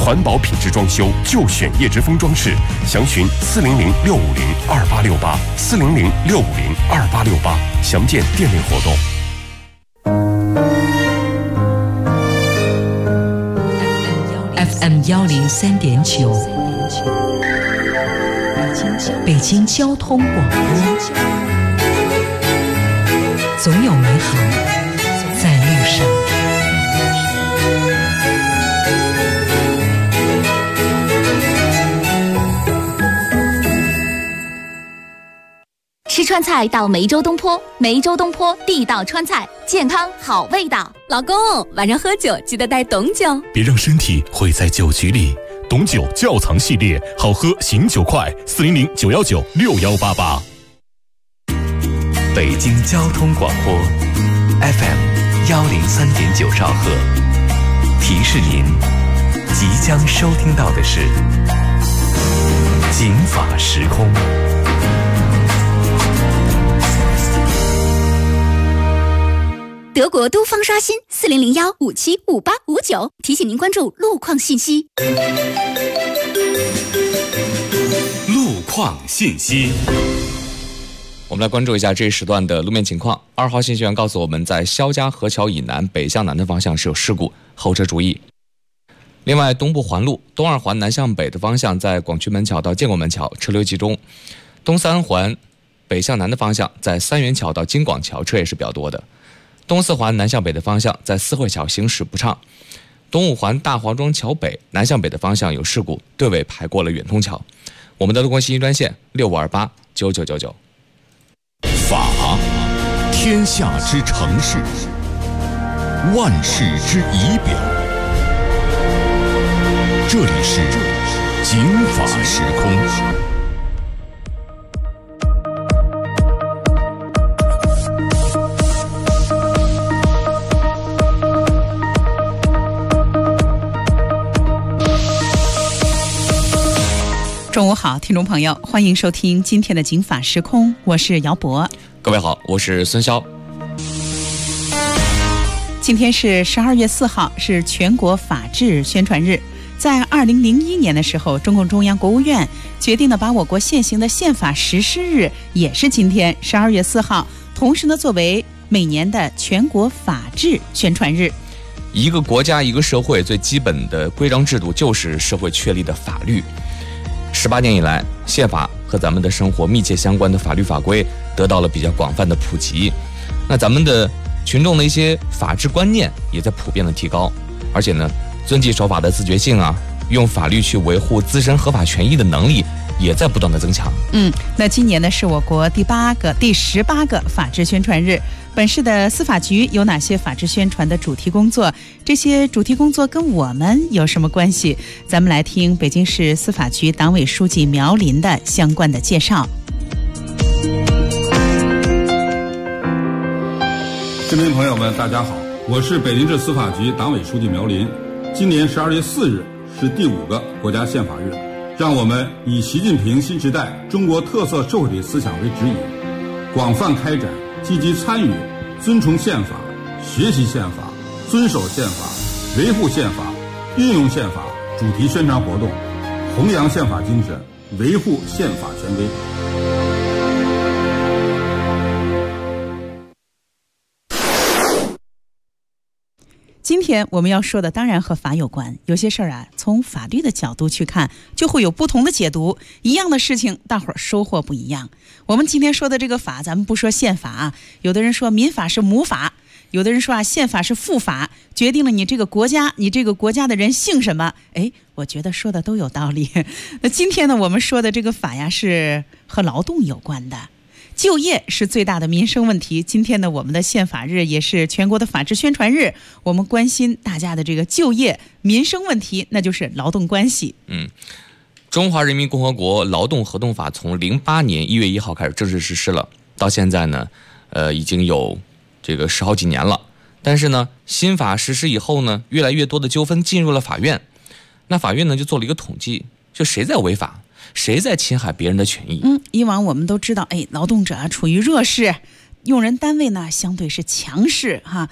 环保品质装修就选叶之峰装饰，详询400-650-2868，400-650-2868，详见店内活动。 FM 103.9，北京交通广播，总有美好在路上。 吃川菜到梅州东坡，梅州东坡地道川菜，健康好味道。 老公，晚上喝酒记得带董酒， 别让身体毁在酒局里。董酒窖藏系列，好喝醒酒快，400-919-6188。 北京交通广播 FM 103.9兆赫，提示您即将收听到的是警法时空。 德国都方刷新4001575859，提醒您关注路况信息。 路况信息。 我们来关注一下这一时段的路面情况。2号信息员告诉我们，在肖家河桥以南北向南的方向是有事故，后车注意。另外，东部环路东2环南向北的方向，在广渠门桥到建国门桥车流集中；东3环北向南的方向，在三元桥到京广桥车也是比较多的。东4环南向北的方向，在四惠桥行驶不畅；东5环大黄庄桥北南向北的方向有事故，队尾排过了远通桥。我们的路况信息专线65289999。 法，天下之城市，万世之仪表。这里是警法时空。 中午好，听众朋友，欢迎收听今天的警法时空，我是姚博。 各位好，我是孙潇。 今天是12月4号，是全国法制宣传日。在2001年的时候，中共中央国务院决定呢，把我国现行的宪法实施日也是今天12月4号，同时呢，作为每年的全国法制宣传日。 一个国家一个社会最基本的规章制度就是社会确立的法律。18年以来，宪法和咱们的生活密切相关的法律法规得到了比较广泛的普及，那咱们的群众的一些法治观念也在普遍的提高，而且呢，遵纪守法的自觉性啊，用法律去维护自身合法权益的能力也在不断的增强。 那今年呢是我国第18个法制宣传日。本市的司法局有哪些法制宣传的主题工作？这些主题工作跟我们有什么关系？咱们来听北京市司法局党委书记苗林的相关的介绍。 市民朋友们，大家好，我是北京市司法局党委书记苗林。今年12月4日是第5个国家宪法日，让我们以习近平新时代中国特色社会主义思想为指引，广泛开展积极参与尊崇宪法、学习宪法、遵守宪法、维护宪法、运用宪法主题宣传活动，弘扬宪法精神，维护宪法权威。 今天我们要说的当然和法有关，有些事儿啊，从法律的角度去看，就会有不同的解读。一样的事情，大伙儿收获不一样。我们今天说的这个法，咱们不说宪法啊，有的人说民法是母法，有的人说啊，宪法是父法，决定了你这个国家的人姓什么。我觉得说的都有道理。那今天呢，我们说的这个法呀，是和劳动有关的。就业是最大的民生问题。今天呢，我们的宪法日也是全国的法制宣传日，我们关心大家的这个就业民生问题，那就是劳动关系。 中华人民共和国劳动合同法从08年1月1号开始正式实施了，到现在呢，已经有这个10好几年了。但是呢，新法实施以后呢，越来越多的纠纷进入了法院。那法院呢，就做了一个统计，就谁在违法，谁在侵害别人的权益。 以往我们都知道，劳动者处于弱势，用人单位呢相对是强势哈。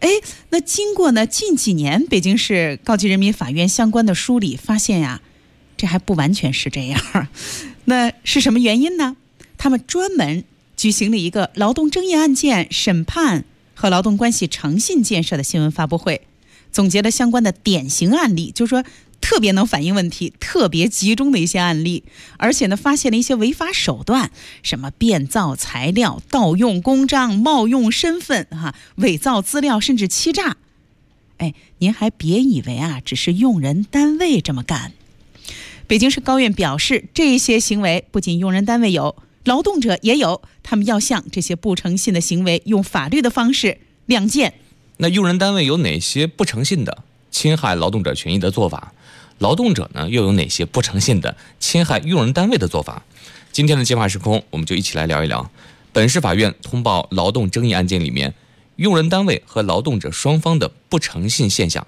那经过呢近几年北京市高级人民法院相关的梳理，发现呀，这还不完全是这样。那是什么原因呢？他们专门举行了一个劳动争议案件审判和劳动关系诚信建设的新闻发布会，总结了相关的典型案例，就是说特别能反映问题、特别集中的一些案例，而且呢，发现了一些违法手段，什么变造材料、盗用公章、冒用身份、伪造资料，甚至欺诈。您还别以为只是用人单位这么干。北京市高院表示，这些行为不仅用人单位有，劳动者也有，他们要向这些不诚信的行为用法律的方式亮剑。 那用人单位有哪些不诚信的侵害劳动者权益的做法？劳动者呢又有哪些不诚信的侵害用人单位的做法？今天的计划时空，我们就一起来聊一聊本市法院通报劳动争议案件里面用人单位和劳动者双方的不诚信现象。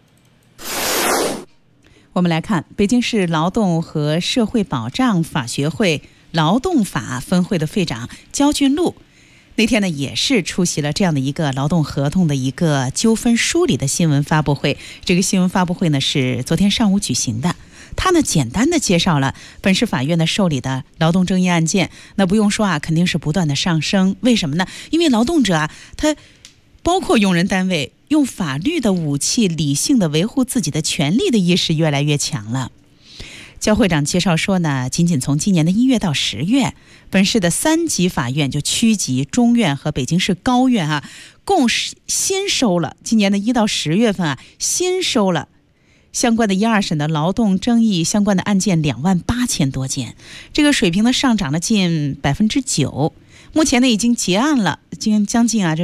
我们来看北京市劳动和社会保障法学会劳动法分会的会长焦俊禄，那天呢也是出席了这样的一个劳动合同的一个纠纷梳理的新闻发布会。这个新闻发布会呢是昨天上午举行的。他呢简单的介绍了本市法院的受理的劳动争议案件，那不用说肯定是不断的上升。为什么呢？因为劳动者他包括用人单位用法律的武器理性的维护自己的权利的意识越来越强了。焦会长介绍说呢，仅仅从今年的1月到10月，本市的3级法院，就区级、中院和北京市高院共新收了今年的1到10月份新收了相关的1、2审的劳动争议相关的案件28000多件，这个水平呢上涨了近9%。目前呢已经结案了，将近这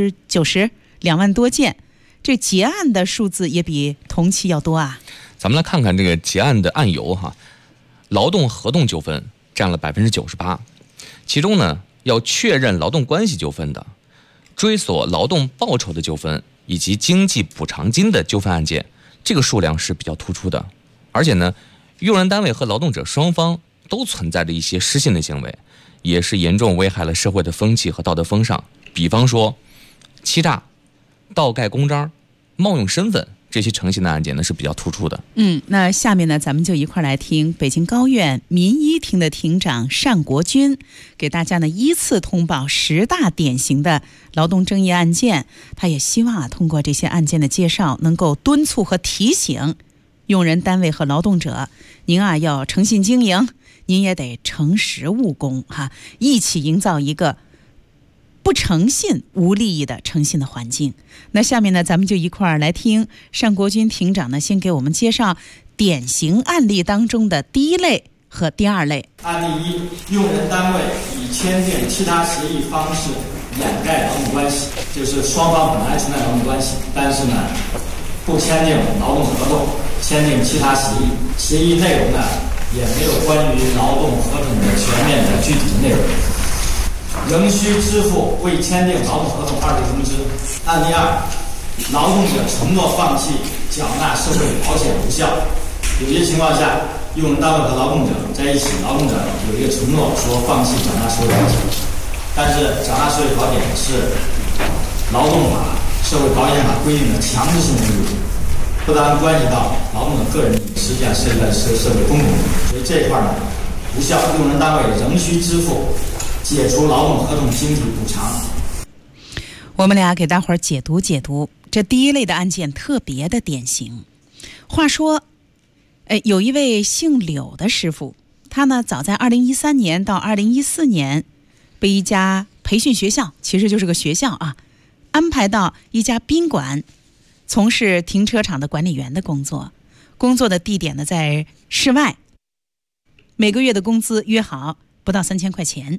90%，2万多件，这结案的数字也比同期要多咱们来看看这个结案的案由劳动合同纠纷占了98%，其中呢要确认劳动关系纠纷的、追索劳动报酬的纠纷以及经济补偿金的纠纷案件，这个数量是比较突出的。而且呢，用人单位和劳动者双方都存在着一些失信的行为，也是严重危害了社会的风气和道德风尚。比方说欺诈、盗盖公章、冒用身份，这些诚信的案件呢是比较突出的。 那下面呢咱们就一块来听北京高院民一庭的庭长单国军给大家呢依次通报10大典型的劳动争议案件。他也希望通过这些案件的介绍，能够敦促和提醒用人单位和劳动者，您要诚信经营，您也得诚实务工一起营造一个不诚信、无利益的诚信的环境。那下面呢，咱们就一块儿来听单国军庭长呢，先给我们介绍典型案例当中的第1类和第2类。 案例1，用人单位以签订其他协议方式掩盖劳动关系，就是双方本来存在劳动关系，但是呢，不签订劳动合同，签订其他协议，协议内容呢也没有关于劳动合同的全面的具体的内容。仍需支付未签订劳动合同2类工资。案例2，劳动者承诺放弃缴纳社会保险无效。有些情况下，用人单位和劳动者在一起，劳动者有一个承诺说放弃缴纳社会保险，但是缴纳社会保险是劳动法、社会保险法规定的强制性的义务，不但关系到劳动者个人利益，实际上涉及到社会公共利益，所以这一块呢无效，用人单位仍需支付解除劳动合同经济补偿。 我们俩给大伙儿解读这第1类的案件特别的典型。话说有一位姓柳的师傅，他呢早在2013年到2014年被一家培训学校，其实就是个学校安排到一家宾馆从事停车场的管理员的工作。工作的地点呢在室外，每个月的工资约好不到3000块钱。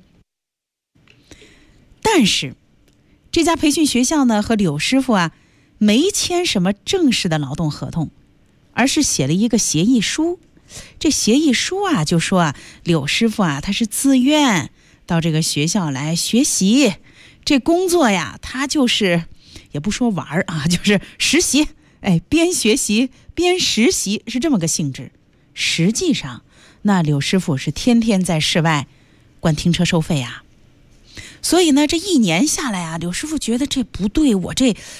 但是这家培训学校呢和柳师傅没签什么正式的劳动合同，而是写了一个协议书。这协议书就说柳师傅他是自愿到这个学校来学习，这工作他就是也不说玩就是实习，边学习边实习，是这么个性质。实际上那柳师傅是天天在室外管停车收费所以呢这1年下来柳师傅觉得这不对，我这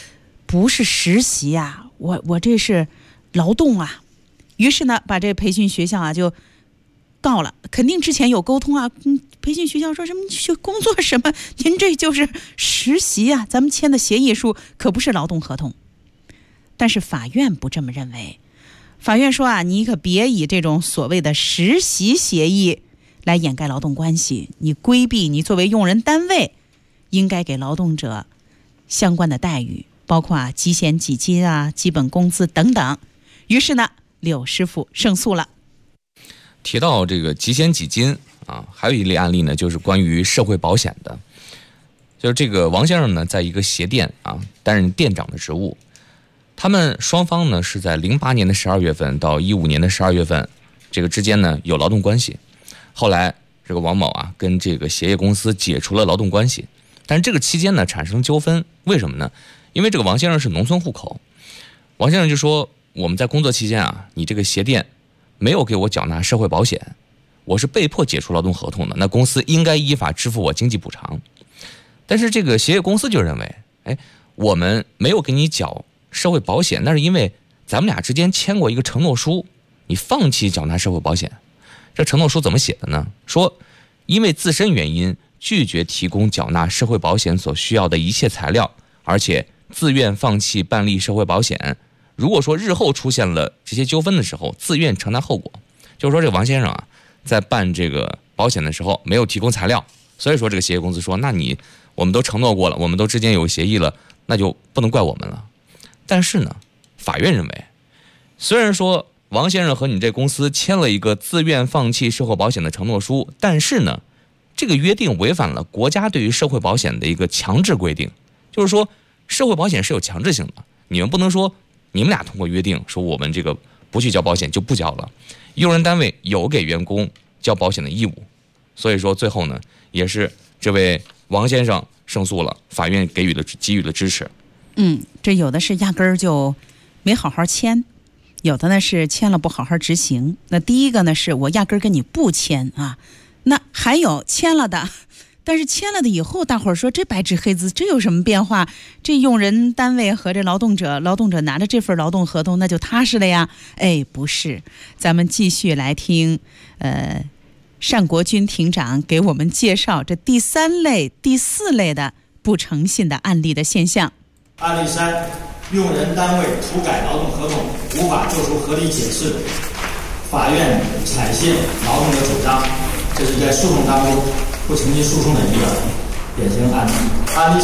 不是实习啊，我这是劳动啊。于是呢，把这培训学校啊就告了，肯定之前有沟通啊。培训学校说什么去工作什么，您这就是实习啊，咱们签的协议书可不是劳动合同。但是法院不这么认为，法院说啊，你可别以这种所谓的实习协议来掩盖劳动关系，你规避你作为用人单位应该给劳动者相关的待遇，包括几险几金啊、基本工资等等。于是呢，柳师傅胜诉了。 提到这个几险几金啊，还有一例案例呢，就是关于社会保险的。就是这个王先生呢，在一个鞋店啊担任店长的职务，他们双方呢是在08年的12月份到15年的12月份这个之间呢有劳动关系。后来这个王某啊跟这个鞋业公司解除了劳动关系，但是这个期间呢产生纠纷，为什么呢？因为这个王先生是农村户口，王先生就说，我们在工作期间啊，你这个鞋店没有给我缴纳社会保险，我是被迫解除劳动合同的，那公司应该依法支付我经济补偿。但是这个鞋业公司就认为，我们没有给你缴社会保险，那是因为咱们俩之间签过一个承诺书，你放弃缴纳社会保险。这承诺书怎么写的呢？说因为自身原因拒绝提供缴纳社会保险所需要的一切材料，而且自愿放弃办理社会保险。如果说日后出现了这些纠纷的时候，自愿承担后果。就是说这个王先生啊，在办这个保险的时候没有提供材料，所以说这个鞋业公司说，那我们都承诺过了，我们都之间有协议了，那就不能怪我们了。但是呢，法院认为，虽然说王先生和你这公司签了一个自愿放弃社会保险的承诺书，但是呢，这个约定违反了国家对于社会保险的一个强制规定。就是说社会保险是有强制性的，你们不能说你们俩通过约定说我们这个不去交保险就不交了，用人单位有给员工交保险的义务。所以说最后呢，也是这位王先生胜诉了，法院给予了支持。 这有的是压根儿就没好好签，有的呢是签了不好好执行。那第一个呢是我压根儿跟你不签啊，那还有签了的，但是签了的以后，大伙儿说这白纸黑字，这有什么变化？这用人单位和这劳动者拿着这份劳动合同，那就踏实了呀？不是，咱们继续来听，单国军庭长给我们介绍这第3类、第4类的不诚信的案例的现象。 案例3，用人单位涂改劳动合同无法作出合理解释，法院采信劳动者主张，这是在诉讼当中不诚信诉讼的一个典型案例。案例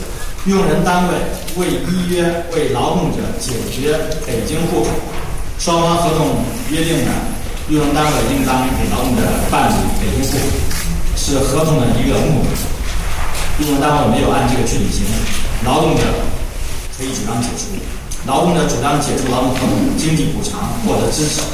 4，用人单位未依约为劳动者解决北京户口，双方合同约定的用人单位应当给劳动者办理北京户口，是合同的一个目的。用人单位没有按这个去履行，劳动者可以主张解除，劳动者主张解除劳动合同，经济补偿获得支持。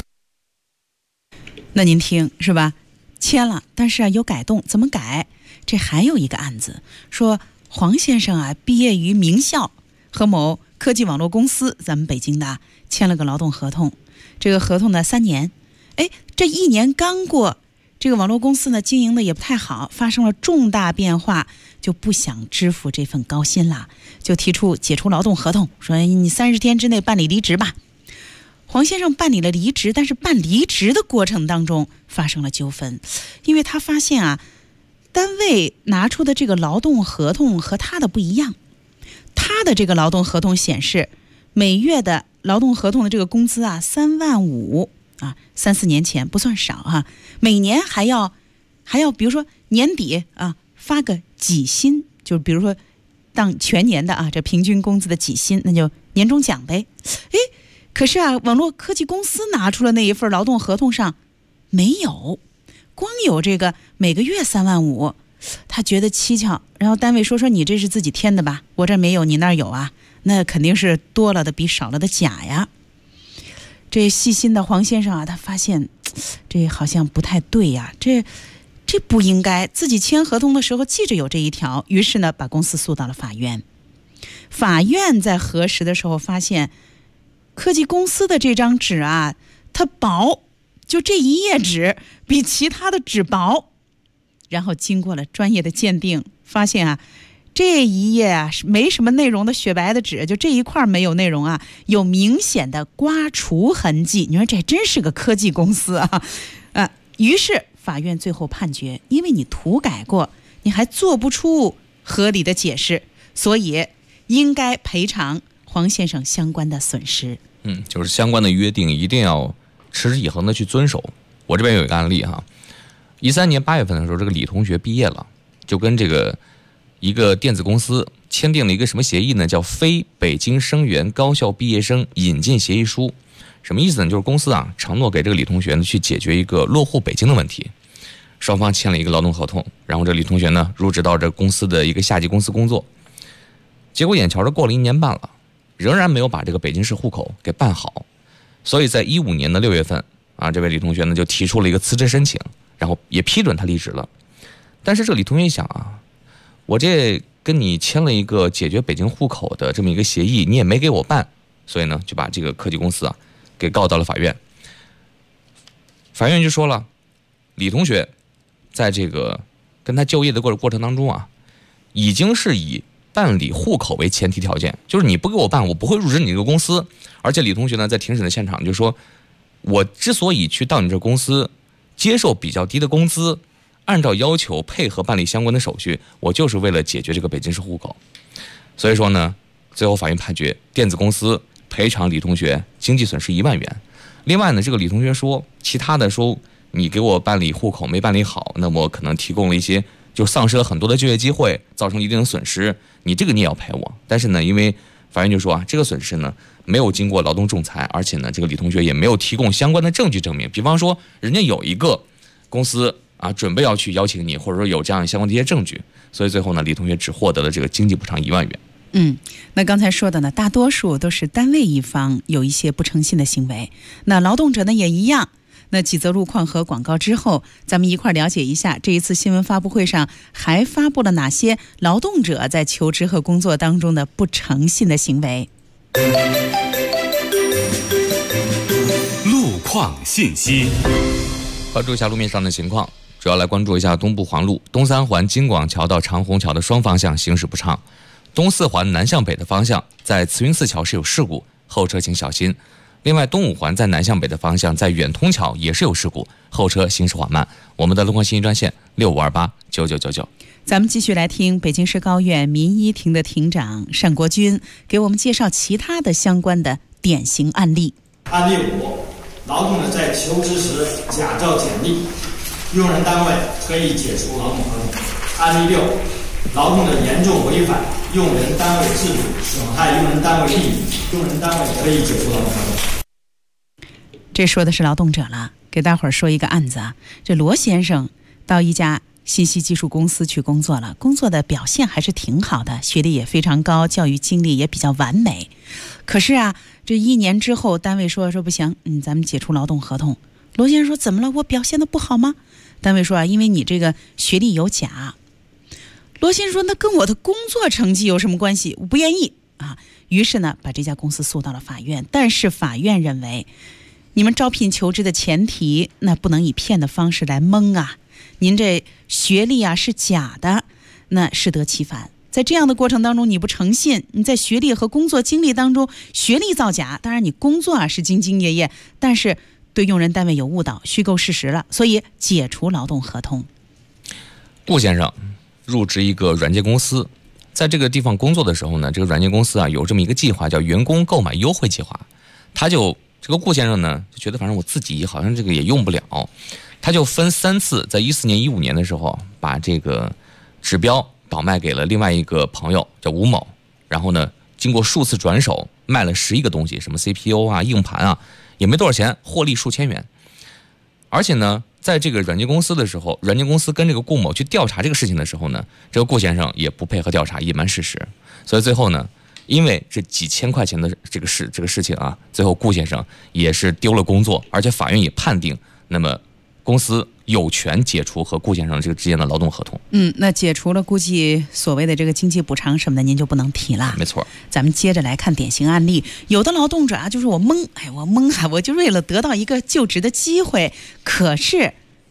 那您听是吧？签了，但是有改动，怎么改？这还有一个案子，说黄先生啊，毕业于名校，和某科技网络公司，咱们北京的签了个劳动合同。这个合同呢3年，这1年刚过，这个网络公司呢经营的也不太好，发生了重大变化，就不想支付这份高薪了，就提出解除劳动合同，说你30天之内办理离职吧。黄先生办理了离职，但是办离职的过程当中发生了纠纷，因为他发现啊，单位拿出的这个劳动合同和他的不一样，他的这个劳动合同显示每月的劳动合同的这个工资啊3万5啊，3、4年前不算少啊，每年还要比如说年底啊发个几薪，就是比如说当全年的啊这平均工资的几薪，那就年终奖呗。可是啊，网络科技公司拿出了那一份劳动合同上没有，光有这个每个月3万5，他觉得蹊跷，然后单位说你这是自己添的吧，我这没有，你那儿有啊，那肯定是多了的比少了的假呀。这细心的黄先生啊，他发现这好像不太对呀，这不应该，自己签合同的时候记着有这一条，于是呢把公司诉到了法院。法院在核实的时候发现，科技公司的这张纸啊，它薄，就这一页纸比其他的纸薄。然后经过了专业的鉴定，发现啊， 这一页啊没什么内容的雪白的纸，就这一块没有内容啊，有明显的刮除痕迹。你说这真是个科技公司啊！于是法院最后判决，因为你涂改过，你还做不出合理的解释，所以应该赔偿黄先生相关的损失。 就是相关的约定一定要持之以恒的去遵守。我这边有一个案例哈，13年8月份的时候，这个李同学毕业了，就跟这个一个电子公司签订了一个什么协议呢？叫非北京生源高校毕业生引进协议书。什么意思呢？就是公司啊承诺给这个李同学呢去解决一个落户北京的问题，双方签了一个劳动合同，然后这李同学呢入职到这公司的一个下级公司工作。结果眼瞧着过了1年半了，仍然没有把这个北京市户口给办好，所以在15年的6月份啊，这位李同学呢就提出了一个辞职申请，然后也批准他离职了。但是这李同学一想啊，我这跟你签了一个解决北京户口的这么一个协议，你也没给我办，所以呢就把这个科技公司啊给告到了法院。法院就说了，李同学在这个跟他就业的过程当中啊，已经是以办理户口为前提条件，就是你不给我办，我不会入职你这个公司。而且李同学呢在庭审的现场就说，我之所以去到你这公司接受比较低的工资，按照要求配合办理相关的手续，我就是为了解决这个北京市户口。所以说呢，最后法院判决电子公司赔偿李同学经济损失1万元。另外呢，这个李同学说，其他的说你给我办理户口没办理好，那么可能提供了一些就丧失了很多的就业机会，造成一定的损失，你这个你也要赔我。但是呢，因为法院就说啊，这个损失呢没有经过劳动仲裁，而且呢这个李同学也没有提供相关的证据证明，比方说人家有一个公司啊准备要去邀请你，或者说有这样相关的一些证据，所以最后呢李同学只获得了这个经济补偿1万元。 那刚才说的呢，大多数都是单位一方有一些不诚信的行为，那劳动者呢也一样。那几则路况和广告之后，咱们一块了解一下这一次新闻发布会上还发布了哪些劳动者在求职和工作当中的不诚信的行为。 路况信息， 关注一下路面上的情况，主要来关注一下东部环路东三环京广桥到长虹桥的双方向行驶不畅，东四环南向北的方向在慈云寺桥是有事故，后车请小心。另外东五环在南向北的方向在远通桥也是有事故，后车行驶缓慢。我们的路况信息专线65289999。 咱们继续来听北京市高院民一庭的庭长单国军给我们介绍其他的相关的典型案例。 案例5，劳动者在求职时假造简历，用人单位可以解除劳动合同。案例6，劳动者严重违反用人单位制度，损害用人单位利益，用人单位可以解除劳动合同。 这说的是劳动者了，给大伙儿说一个案子啊。这罗先生到一家信息技术公司去工作了，工作的表现还是挺好的，学历也非常高，教育经历也比较完美。可是啊，这1年之后，单位说不行，咱们解除劳动合同。罗先生说怎么了？我表现的不好吗？单位说啊，因为你这个学历有假。罗先生说那跟我的工作成绩有什么关系？我不愿意啊。于是呢，把这家公司诉到了法院。但是法院认为，你们招聘求职的前提，那不能以骗的方式来蒙啊。您这学历啊是假的，那适得其反。在这样的过程当中，你不诚信，你在学历和工作经历当中学历造假，当然你工作啊是兢兢业业，但是对用人单位有误导，虚构事实了，所以解除劳动合同。 顾先生入职一个软件公司，在这个地方工作的时候呢，这个软件公司啊有这么一个计划，叫员工购买优惠计划。这个顾先生呢就觉得反正我自己好像这个也用不了，他就分3次，在14年、15年的时候，把这个指标倒卖给了另外一个朋友叫吴某，然后呢经过数次转手卖了11个东西，什么 CPU 啊、硬盘啊，也没多少钱，获利数千元。而且呢，在这个软件公司的时候，软件公司跟这个顾某去调查这个事情的时候呢，这个顾先生也不配合调查，隐瞒事实。所以最后呢，因为这几千块钱的这个事情啊，最后顾先生也是丢了工作，而且法院也判定，那么公司有权解除和顾先生这个之间的劳动合同。 那解除了，估计所谓的这个经济补偿什么的您就不能提了。 没错。 咱们接着来看典型案例。有的劳动者啊，就是我蒙啊，我就为了得到一个就职的机会，可是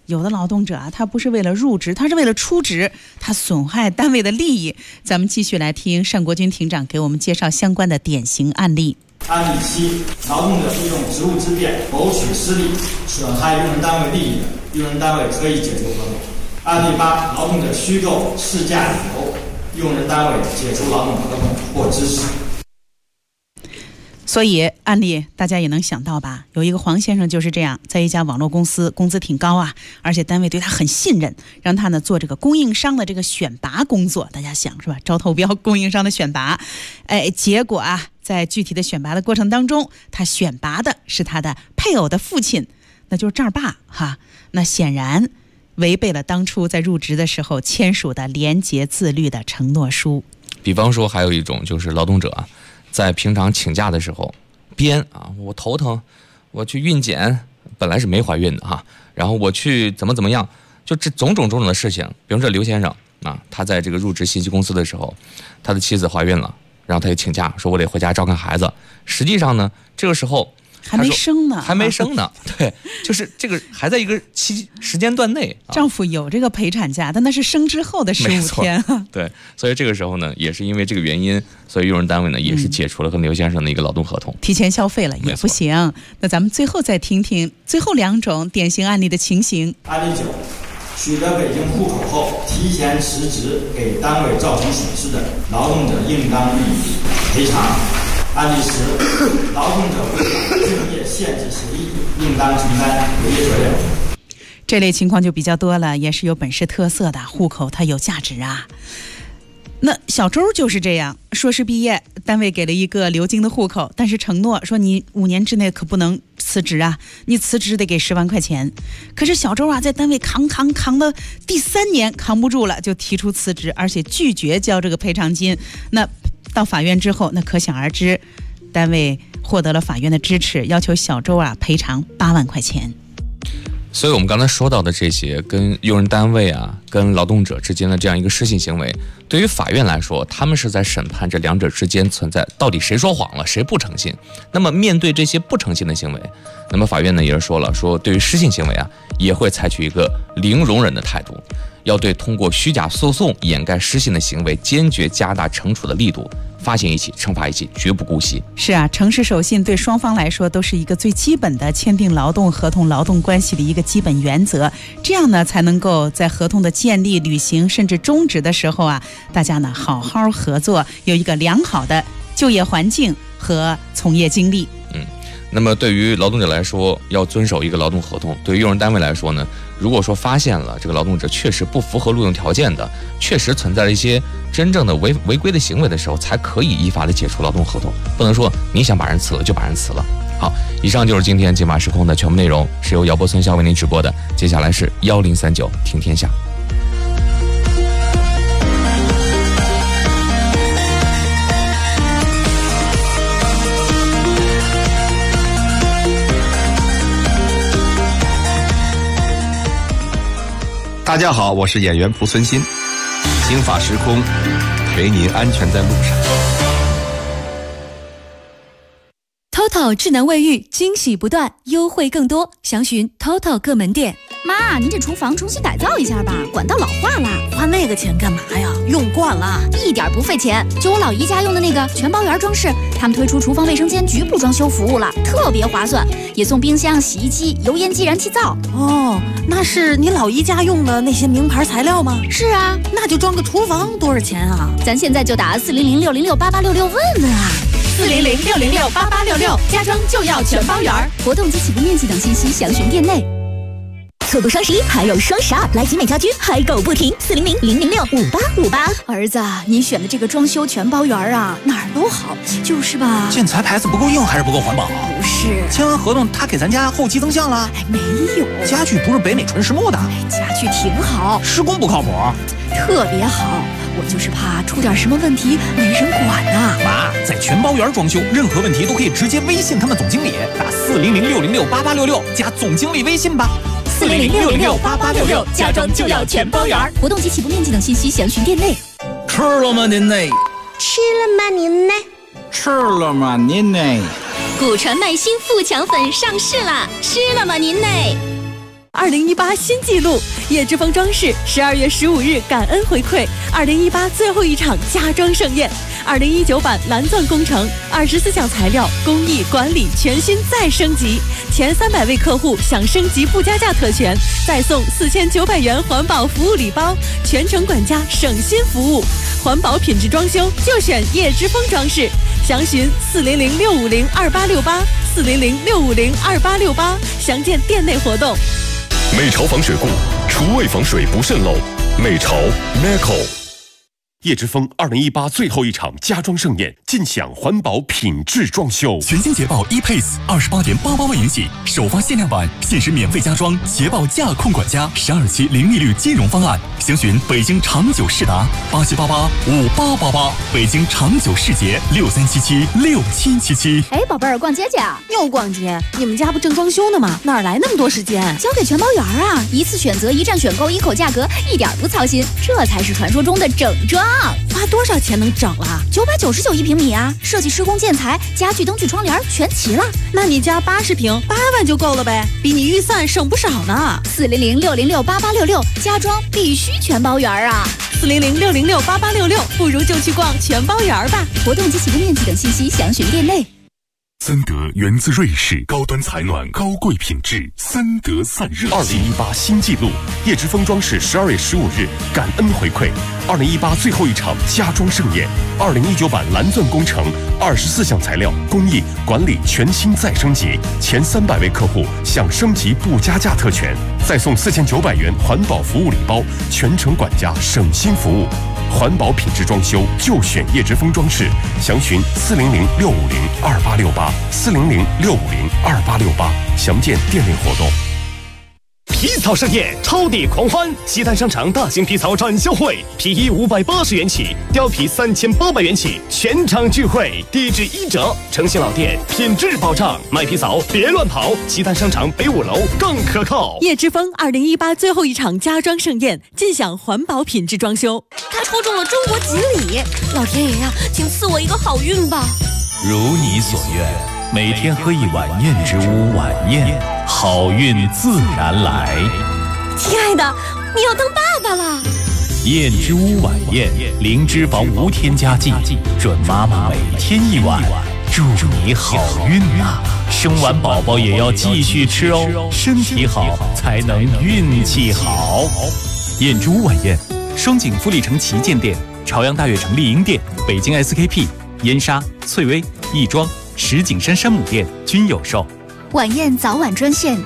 有的劳动者啊，他不是为了入职，他是为了出职，他损害单位的利益。咱们继续来听单国军庭长给我们介绍相关的典型案例。 案例7，劳动者利用职务之便谋取私利，损害用人单位利益的，用人单位可以解除合同。案例8，劳动者虚构事假理由，用人单位解除劳动合同或支持。 所以案例大家也能想到吧，有一个黄先生就是这样，在一家网络公司，工资挺高啊，而且单位对他很信任，让他呢做这个供应商的这个选拔工作。大家想是吧，招投标供应商的选拔，结果啊，在具体的选拔的过程当中，他选拔的是他的配偶的父亲，那就是丈爸哈。那显然违背了当初在入职的时候签署的廉洁自律的承诺书。 比方说还有一种就是劳动者啊，在平常请假的时候编啊，我头疼，我去孕检，本来是没怀孕的哈，然后我去怎么样，就这种种的事情。比如说刘先生啊，他在这个入职信息公司的时候，他的妻子怀孕了，然后他就请假，说我得回家照看孩子。实际上呢，这个时候还没生呢， 对，就是这个还在一个时间段内， 丈夫有这个陪产假，但那是生之后的15天。 对，所以这个时候呢，也是因为这个原因，所以用人单位呢也是解除了和刘先生的一个劳动合同， 提前消费了也不行。那咱们最后再听听最后2种典型案例的情形。 案例9，取得北京户口后提前辞职给单位造成损失的，劳动者应当予以赔偿。案例10，劳动者违反竞业限制协议，应当承担违约责任。 这类情况就比较多了，也是有本市特色的，户口它有价值啊。那小周就是这样，硕士毕业，单位给了一个流经的户口，但是承诺说你5年之内可不能辞职啊，你辞职得给10万块钱。可是小周啊，在单位扛到第3年扛不住了，就提出辞职，而且拒绝交这个赔偿金。那到法院之后，那可想而知，单位获得了法院的支持，要求小周啊赔偿8万块钱。 所以我们刚才说到的这些跟用人单位啊跟劳动者之间的这样一个失信行为，对于法院来说，他们是在审判这两者之间存在到底谁说谎了，谁不诚信。那么面对这些不诚信的行为，那么法院呢也是说了，说对于失信行为啊，也会采取一个零容忍的态度，要对通过虚假诉讼掩盖失信的行为坚决加大惩处的力度，发现一起惩罚一起，绝不姑息。 是啊，诚实守信对双方来说都是一个最基本的签订劳动合同、劳动关系的一个基本原则。这样呢，才能够在合同的建立、履行甚至终止的时候啊，大家呢好好合作，有一个良好的就业环境和从业经历。 那么对于劳动者来说，要遵守一个劳动合同；对于用人单位来说呢，如果说发现了这个劳动者确实不符合录用条件的，确实存在了一些真正的违规的行为的时候，才可以依法的解除劳动合同，不能说你想把人辞了就把人辞了。好，以上就是今天金马时空的全部内容，是由姚波村校为您直播的。接下来是1039听天下。 大家好，我是演员蒲存昕，金法时空，陪您安全在路上。 TOTO 智能卫浴，惊喜不断，优惠更多，详询 TOTO 各门店。 妈，您这厨房重新改造一下吧，管道老化了。 花那个钱干嘛呀？用惯了， 一点不费钱。就我老姨家用的那个全包圆装饰，他们推出厨房卫生间局部装修服务了，特别划算，也送冰箱、洗衣机、油烟机、燃气灶。 哦，那是你老姨家用的那些名牌材料吗？ 是啊， 那就装个厨房多少钱啊？ 咱现在就打400-606-8866问问啊。 400-606-8866，家装就要全包圆。 活动及起步面积等信息详询店内。 错过双11还有双12，来集美家居嗨购不停，400-006-5858。 儿子，你选的这个装修全包圆啊，哪儿都好，就是吧？ 建材牌子不够硬还是不够环保？ 不是， 签完合同他给咱家后期增项了？ 没有， 家具不是北美纯实木的， 家具挺好， 施工不靠谱， 特别好。我就是怕出点什么问题没人管呐。 妈，在全包圆装修，任何问题都可以直接微信他们总经理，打400-606-8866加总经理微信吧。 400-606-8866，家装就要全包圆。 活动及起步面积等信息详询店内。 吃了吗您呢？ 吃了吗您呢？ 吃了吗您呢？ 古传麦新富强粉上市啦！吃了吗您呢？ 2018新纪录，叶之峰装饰12月15日感恩回馈2018最后一场家装盛宴，2019版蓝钻工程24项材料工艺管理全新再升级，前300位客户享升级不加价特权，再送4900元环保服务礼包，全程管家省心服务，环保品质装修就选叶之峰装饰，详询400-650-2868，400-650-2868，详见店内活动。 美朝防水固，厨卫防水不渗漏。美朝 Meco。叶之峰2018最后一场家装盛宴，尽享环保品质装修。 全新捷豹 ePace28.88万元起，首发限量版，限时免费加装捷豹驾控管家12期零利率金融方案，详询北京长久世达87885888，北京长久世捷63776777。 哎，宝贝儿，逛街去啊？ 又逛街？你们家不正装修呢吗？哪来那么多时间？ 交给全包园啊！一次选择，一站选购，一口价格，一点不操心，这才是传说中的整装。 花多少钱能整了 ？999一平米啊！设计、施工、建材、家具、灯具、窗帘全齐了。 那你家80平8万就够了呗，比你预算省不少呢。 400-606-8866，家装必须全包园啊 ！400-606-8866，不如就去逛全包园吧。 活动及启动面积等信息详询店内。 森德源自瑞士，高端采暖，高贵品质，森德散热。2018新纪录，叶之峰装饰12月15日感恩回馈2018最后一场家装盛宴，2019版蓝钻工程24项材料工艺管理全新再升级，前300位客户享升级不加价特权，再送4900元环保服务礼包，全程管家省心服务。环保品质装修就选叶之峰装饰，详询400-650-2868，400-650-2868，详见店内活动。 皮草盛宴，超跌狂欢！西单商场大型皮草展销会，皮衣580元起，貂皮3800元起，全场聚会，低至1折。诚信老店，品质保障，买皮草别乱跑。西单商场北5楼更可靠。 叶之峰2018最后一场家装盛宴，尽享环保品质装修。 他抽中了中国锦鲤，老天爷呀，请赐我一个好运吧！ 如你所愿，每天喝一碗燕之屋晚宴，好运自然来。 亲爱的，你要当爸爸了。 燕之屋晚宴，零脂肪无添加剂，准妈妈每天一碗，祝你好运啊！生完宝宝也要继续吃哦，身体好才能运气好。燕之屋晚宴，双井富力城旗舰店、朝阳大悦城丽婴店、北京 SKP、燕莎、翠微、亦庄、石景山山姆店均有售。 晚宴早晚专线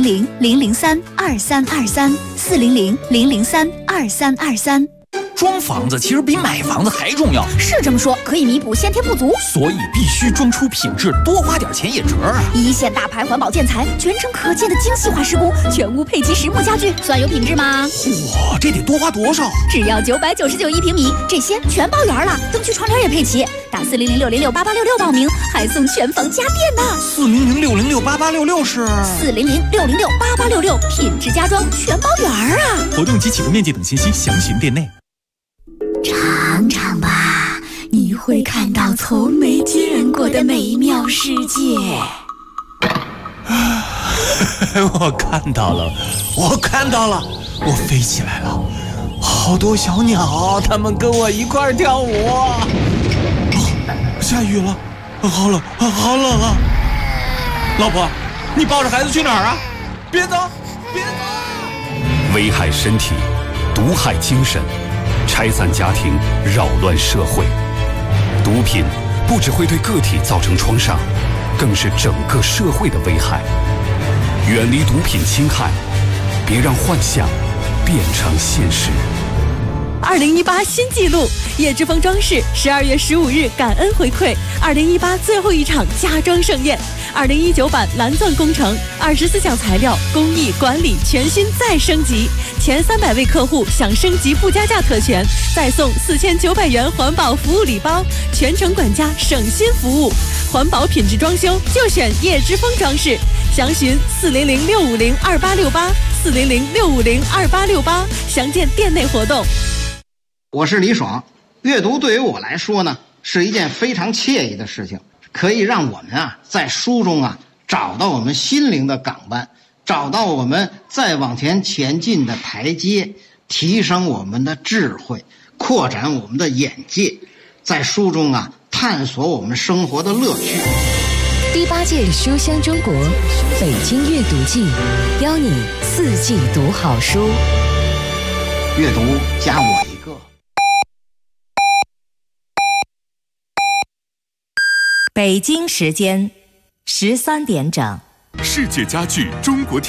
400-003-2323，400-003-2323。 装房子其实比买房子还重要， 是这么说，可以弥补先天不足， 所以必须装出品质，多花点钱也值啊！ 一线大牌环保建材，全程可见的精细化施工，全屋配齐实木家具，算有品质吗？ 哇，这得多花多少？ 只要999一平米，这些全包圆了，灯具窗帘也配齐。打400-606-8866报名，还送全房家电呢。 400-606-8866是 400-606-8866，品质家装全包圆啊！ 活动及启动面积等信息详询店内。 尝尝吧，你会看到从没见过的美妙世界。 我看到了，我飞起来了，好多小鸟，它们跟我一块儿跳舞。下雨了，好冷啊！老婆，你抱着孩子去哪儿啊？别走！ 危害身体，毒害精神，拆散家庭，扰乱社会。毒品不只会对个体造成创伤，更是整个社会的危害。远离毒品侵害，别让幻想变成现实。 2018新纪录，叶之峰装饰12月15日感恩回馈2018最后一场家装盛宴，2019版蓝钻工程24项材料工艺管理全新再升级，前300位客户享升级不加价特权，再送4900元环保服务礼包，全程管家省心服务，环保品质装修就选叶之峰装饰，详询400-650-2868，400-650-2868，详见店内活动。 我是李爽，阅读对于我来说呢，是一件非常惬意的事情，可以让我们在书中找到我们心灵的港湾， 找到我们再往前进的台阶，提升我们的智慧，扩展我们的眼界，在书中探索我们生活的乐趣。 第8届书香中国北京阅读季，邀你4季读好书。 阅读加我一个。 北京时间13点整。 世界家具中国